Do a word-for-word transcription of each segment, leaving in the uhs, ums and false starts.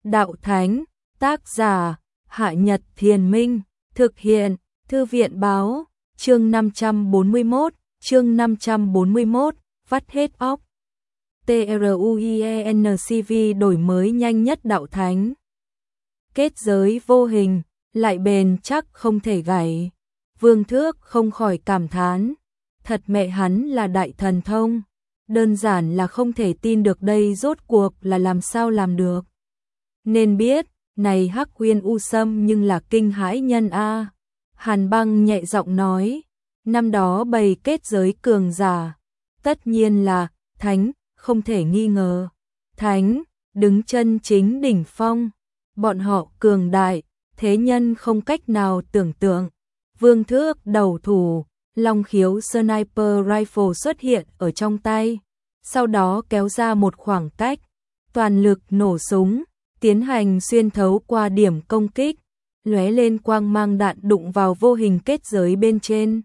Đạo Thánh, tác giả, Hạ Nhật Thiền Minh, thực hiện, Thư viện báo, chương năm trăm bốn mươi mốt, chương năm trăm bốn mươi mốt, vắt hết óc. TRUIENCV đổi mới nhanh nhất Đạo Thánh. Kết giới vô hình, lại bền chắc không thể gãy. Vương Thước không khỏi cảm thán, thật mẹ hắn là đại thần thông, đơn giản là không thể tin được đây rốt cuộc là làm sao làm được. Nên biết, này Hắc Uyên U Sâm nhưng là kinh hãi nhân a. Hàn Băng nhẹ giọng nói, năm đó bày kết giới cường giả, tất nhiên là thánh, không thể nghi ngờ. Thánh, đứng chân chính đỉnh phong, bọn họ cường đại, thế nhân không cách nào tưởng tượng. Vương Thước đầu thủ, Long Khiếu Sniper Rifle xuất hiện ở trong tay, sau đó kéo ra một khoảng cách, toàn lực nổ súng, tiến hành xuyên thấu qua điểm công kích, lóe lên quang mang đạn đụng vào vô hình kết giới bên trên.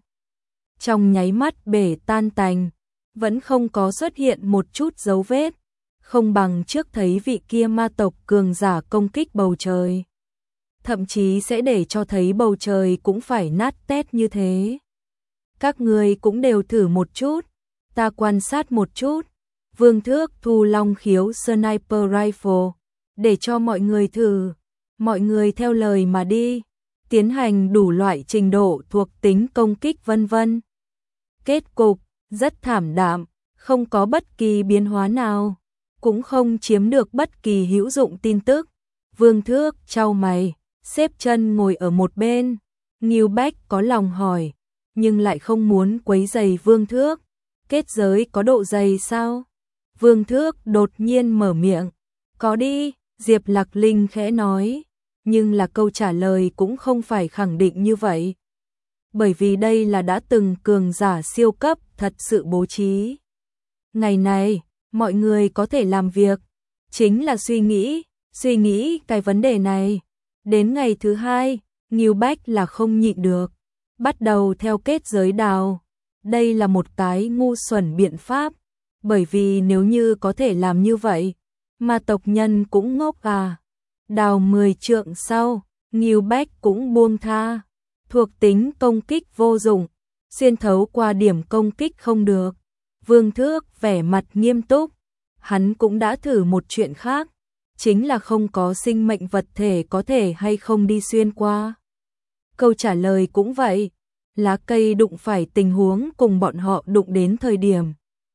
Trong nháy mắt bể tan tành, vẫn không có xuất hiện một chút dấu vết, không bằng trước thấy vị kia ma tộc cường giả công kích bầu trời. Thậm chí sẽ để cho thấy bầu trời cũng phải nát tét như thế. Các người cũng đều thử một chút, ta quan sát một chút. Vương Thước thu Long Khiếu Sniper Rifle, để cho mọi người thử, mọi người theo lời mà đi, tiến hành đủ loại trình độ thuộc tính công kích vân vân. Kết cục rất thảm đạm, không có bất kỳ biến hóa nào, cũng không chiếm được bất kỳ hữu dụng tin tức. Vương Thước chau mày, xếp chân ngồi ở một bên. Ngưu Bách có lòng hỏi, nhưng lại không muốn quấy rầy Vương Thước. Kết giới có độ dày sao? Vương Thước đột nhiên mở miệng. Có đi, Diệp Lạc Linh khẽ nói, nhưng là câu trả lời cũng không phải khẳng định như vậy. Bởi vì đây là đã từng cường giả siêu cấp thật sự bố trí. Ngày này, mọi người có thể làm việc, chính là suy nghĩ, suy nghĩ cái vấn đề này. Đến ngày thứ hai, Ngưu Bách là không nhịn được, bắt đầu theo kết giới đào. Đây là một cái ngu xuẩn biện pháp, bởi vì nếu như có thể làm như vậy, mà tộc nhân cũng ngốc à. Đào mười trượng sau, Ngưu Bách cũng buông tha. Thuộc tính công kích vô dụng, xuyên thấu qua điểm công kích không được. Vương Thước vẻ mặt nghiêm túc, hắn cũng đã thử một chuyện khác, chính là không có sinh mệnh vật thể có thể hay không đi xuyên qua. Câu trả lời cũng vậy, lá cây đụng phải tình huống cùng bọn họ đụng đến thời điểm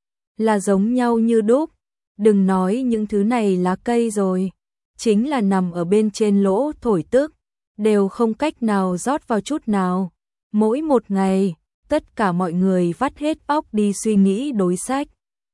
là giống nhau như đúc. Đừng nói những thứ này lá cây rồi, chính là nằm ở bên trên lỗ thổi tức, đều không cách nào rót vào chút nào. Mỗi một ngày, tất cả mọi người vắt hết óc đi suy nghĩ đối sách.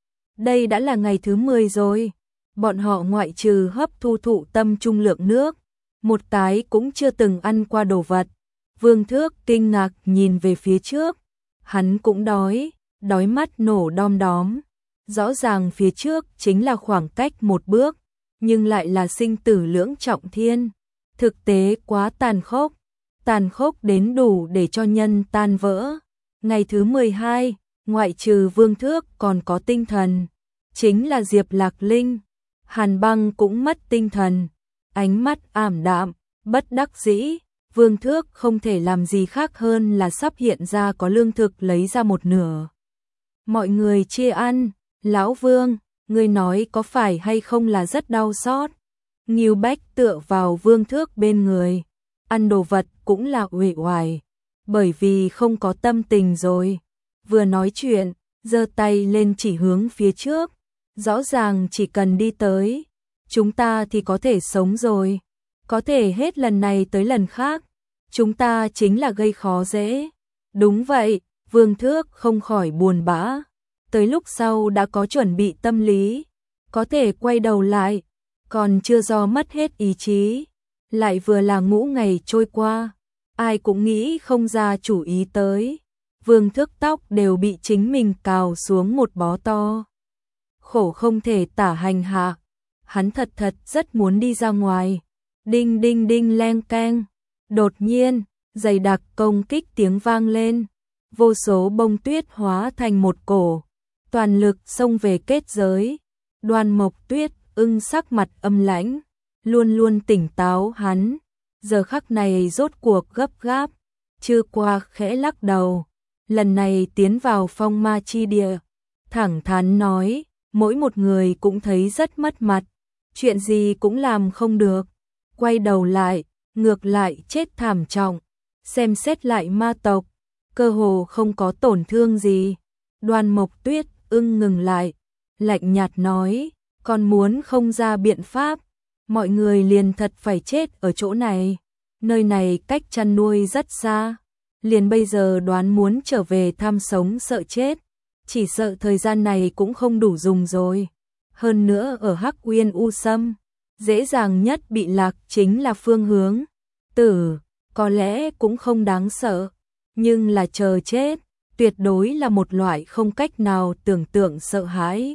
Đây đã là ngày thứ mười rồi, bọn họ ngoại trừ hấp thu thụ tâm trung lượng nước, một cái cũng chưa từng ăn qua đồ vật. Vương Thước kinh ngạc nhìn về phía trước, hắn cũng đói, đói mắt nổ đom đóm. Rõ ràng phía trước chính là khoảng cách một bước, nhưng lại là sinh tử lưỡng trọng thiên. Thực tế quá tàn khốc, tàn khốc đến đủ để cho nhân tan vỡ. Ngày thứ mười hai, ngoại trừ Vương Thước còn có tinh thần, chính là Diệp Lạc Linh. Hàn Băng cũng mất tinh thần, ánh mắt ảm đạm, bất đắc dĩ. Vương Thước không thể làm gì khác hơn là sắp hiện ra có lương thực lấy ra một nửa. Mọi người chia ăn. Lão Vương, ngươi nói có phải hay không là rất đau xót? Ngưu Bách tựa vào Vương Thước bên người, ăn đồ vật cũng là uể oải, bởi vì không có tâm tình rồi. Vừa nói chuyện, giơ tay lên chỉ hướng phía trước, rõ ràng chỉ cần đi tới, chúng ta thì có thể sống rồi, có thể hết lần này tới lần khác, chúng ta chính là gây khó dễ. Đúng vậy, Vương Thước không khỏi buồn bã. Tới lúc sau đã có chuẩn bị tâm lý, có thể quay đầu lại, còn chưa do mất hết ý chí. Lại vừa là ngũ ngày trôi qua, ai cũng nghĩ không ra chủ ý tới. Vương Thước tóc đều bị chính mình cào xuống một bó to. Khổ không thể tả hành hạ, hắn thật thật rất muốn đi ra ngoài. Đinh đinh đinh leng keng, đột nhiên, dày đặc công kích tiếng vang lên. Vô số bông tuyết hóa thành một cổ, toàn lực xông về kết giới. Đoan Mộc Tuyết ưng sắc mặt âm lãnh, luôn luôn tỉnh táo hắn, giờ khắc này rốt cuộc gấp gáp, chưa qua khẽ lắc đầu, lần này tiến vào phong ma chi địa, thẳng thắn nói, mỗi một người cũng thấy rất mất mặt, chuyện gì cũng làm không được, quay đầu lại, ngược lại chết thảm trọng, xem xét lại ma tộc, cơ hồ không có tổn thương gì. Đoan Mộc Tuyết ưng ngừng lại, lạnh nhạt nói, còn muốn không ra biện pháp, mọi người liền thật phải chết ở chỗ này, nơi này cách chăn nuôi rất xa, liền bây giờ đoán muốn trở về tham sống sợ chết, chỉ sợ thời gian này cũng không đủ dùng rồi. Hơn nữa ở Hắc Uyên U Sâm, dễ dàng nhất bị lạc chính là phương hướng tử, có lẽ cũng không đáng sợ, nhưng là chờ chết, tuyệt đối là một loại không cách nào tưởng tượng sợ hãi.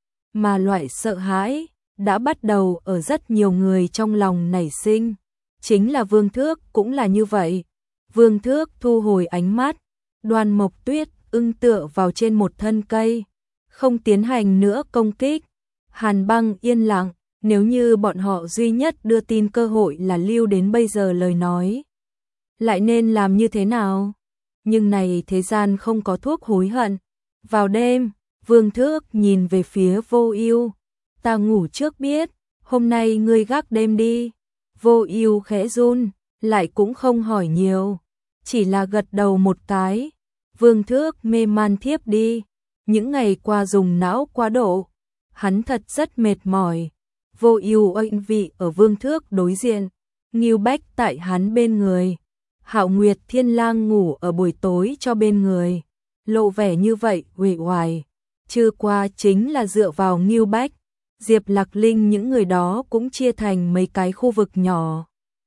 Mà loại sợ hãi đã bắt đầu ở rất nhiều người trong lòng nảy sinh, chính là Vương Thước cũng là như vậy. Vương Thước thu hồi ánh mắt, Đoan Mộc Tuyết ưng tựa vào trên một thân cây, không tiến hành nữa công kích. Hàn Băng yên lặng, nếu như bọn họ duy nhất đưa tin cơ hội là lưu đến bây giờ lời nói, lại nên làm như thế nào? Nhưng này thế gian không có thuốc hối hận. Vào đêm, Vương Thước nhìn về phía Vô Ưu, ta ngủ trước biết, hôm nay ngươi gác đêm đi. Vô Ưu khẽ run, lại cũng không hỏi nhiều, chỉ là gật đầu một cái. Vương Thước mê man thiếp đi, những ngày qua dùng não quá độ, hắn thật rất mệt mỏi. Vô Ưu oanh vị ở Vương Thước đối diện, Ngưu Bách tại hắn bên người, Hạo Nguyệt Thiên Lang ngủ ở buổi tối cho bên người, lộ vẻ như vậy uể oải. Trưa qua chính là dựa vào Ngưu Bách, Diệp Lạc Linh những người đó cũng chia thành mấy cái khu vực nhỏ,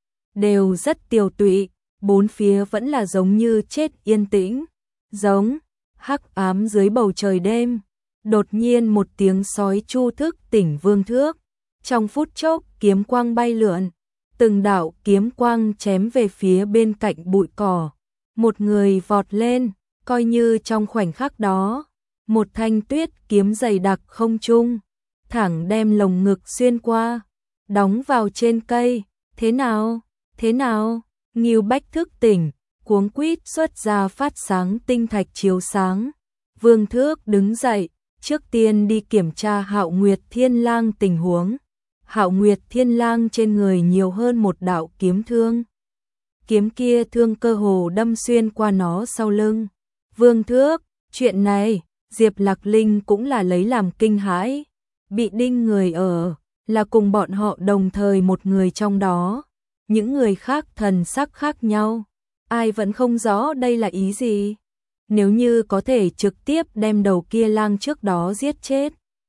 đều rất tiều tụy, bốn phía vẫn là giống như chết yên tĩnh, giống hắc ám dưới bầu trời đêm. Đột nhiên một tiếng sói chu thức tỉnh Vương Thước, trong phút chốc kiếm quang bay lượn, từng đạo kiếm quang chém về phía bên cạnh bụi cỏ, một người vọt lên, coi như trong khoảnh khắc đó, một thanh tuyết kiếm dày đặc không trung, thẳng đem lồng ngực xuyên qua, đóng vào trên cây. Thế nào? Thế nào? Ngưu Bách thức tỉnh, cuống quýt xuất ra phát sáng tinh thạch chiếu sáng. Vương Thước đứng dậy, trước tiên đi kiểm tra Hạo Nguyệt Thiên Lang tình huống. Hạo Nguyệt Thiên Lang trên người nhiều hơn một đạo kiếm thương. Kiếm kia thương cơ hồ đâm xuyên qua nó sau lưng. Vương Thước, chuyện này, Diệp Lạc Linh cũng là lấy làm kinh hãi. Bị đinh người ở, là cùng bọn họ đồng thời một người trong đó. Những người khác thần sắc khác nhau. Ai vẫn không rõ đây là ý gì. Nếu như có thể trực tiếp đem đầu kia lang trước đó giết chết,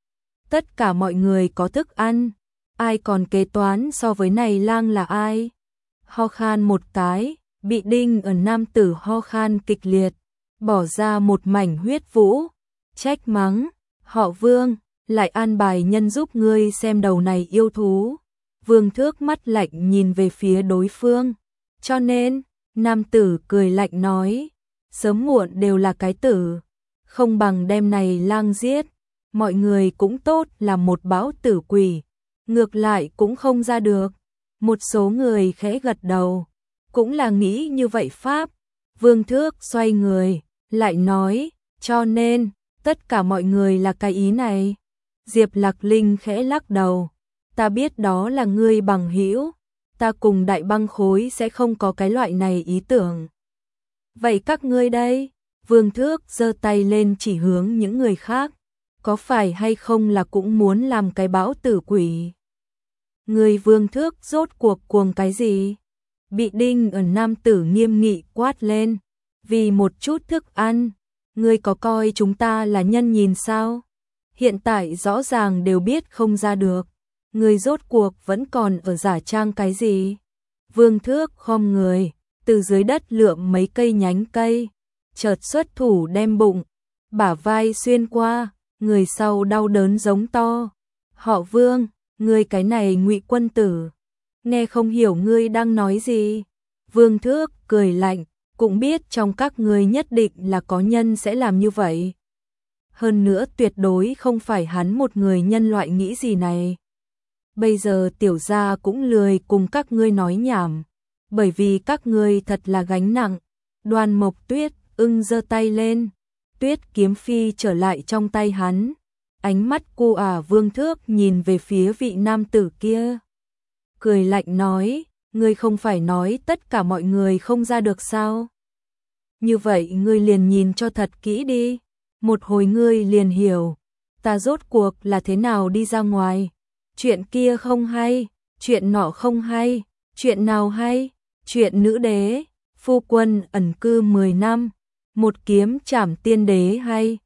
tất cả mọi người có thức ăn, ai còn kế toán so với này lang là ai? Ho khan một cái, bị đinh ở nam tử ho khan kịch liệt, bỏ ra một mảnh huyết vũ, trách mắng, họ Vương, lại an bài nhân giúp ngươi xem đầu này yêu thú. Vương Thước mắt lạnh nhìn về phía đối phương, cho nên, nam tử cười lạnh nói, sớm muộn đều là cái tử, không bằng đem này lang giết, mọi người cũng tốt là một bão tử quỷ, ngược lại cũng không ra được. Một số người khẽ gật đầu, cũng là nghĩ như vậy pháp. Vương Thước xoay người, lại nói, cho nên, tất cả mọi người là cái ý này. Diệp Lạc Linh khẽ lắc đầu, ta biết đó là ngươi bằng hữu, ta cùng Đại Băng Khối sẽ không có cái loại này ý tưởng. Vậy các ngươi đây? Vương Thước giơ tay lên chỉ hướng những người khác, có phải hay không là cũng muốn làm cái bão tử quỷ? Người Vương Thước rốt cuộc cuồng cái gì? Bị đinh ở nam tử nghiêm nghị quát lên, vì một chút thức ăn, ngươi có coi chúng ta là nhân nhìn sao? Hiện tại rõ ràng đều biết không ra được, ngươi rốt cuộc vẫn còn ở giả trang cái gì? Vương Thước khom người, từ dưới đất lượm mấy cây nhánh cây, chợt xuất thủ đem bụng, bả vai xuyên qua, người sau đau đớn giống to. Họ Vương, ngươi cái này ngụy quân tử, nghe không hiểu ngươi đang nói gì. Vương Thước cười lạnh, cũng biết trong các ngươi nhất định là có nhân sẽ làm như vậy. Hơn nữa tuyệt đối không phải hắn một người nhân loại nghĩ gì này. bây giờ tiểu gia cũng lười cùng các ngươi nói nhảm, bởi vì các ngươi thật là gánh nặng. Đoan Mộc Tuyết ưng giơ tay lên, Tuyết kiếm phi trở lại trong tay hắn. Ánh mắt cô ả Vương Thước nhìn về phía vị nam tử kia, cười lạnh nói, ngươi không phải nói tất cả mọi người không ra được sao? Như vậy ngươi liền nhìn cho thật kỹ đi, một hồi ngươi liền hiểu, ta rốt cuộc là thế nào đi ra ngoài. Chuyện kia không hay, chuyện nọ không hay, chuyện nào hay? Chuyện nữ đế, phu quân ẩn cư mười năm, một kiếm trảm tiên đế hay?